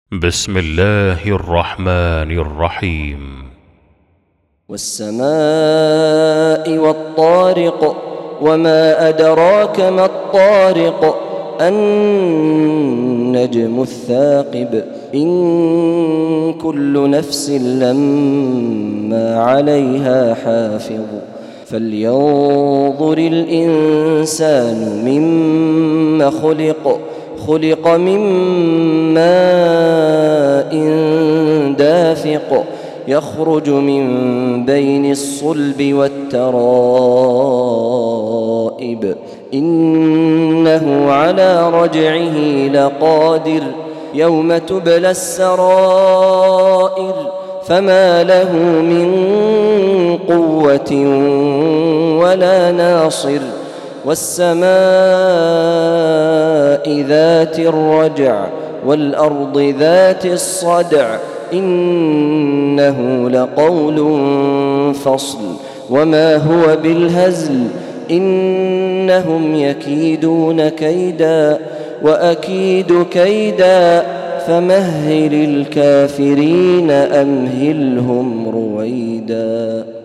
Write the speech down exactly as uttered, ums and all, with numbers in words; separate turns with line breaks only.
بسم الله الرحمن الرحيم.
والسماء والطارق وما أدراك ما الطارق النجم الثاقب إن كل نفس لما عليها حافظ فلينظر الإنسان مما خلق خلق من ماء دافق يخرج من بين الصلب والترائب إنه على رجعه لقادر يوم تبلى السرائر فما له من قوة ولا ناصر والسماء ذات الرجع والأرض ذات الصدع إنه لقول فصل وما هو بالهزل إنهم يكيدون كيدا وأكيد كيدا فمهل الكافرين أمهلهم رويدا.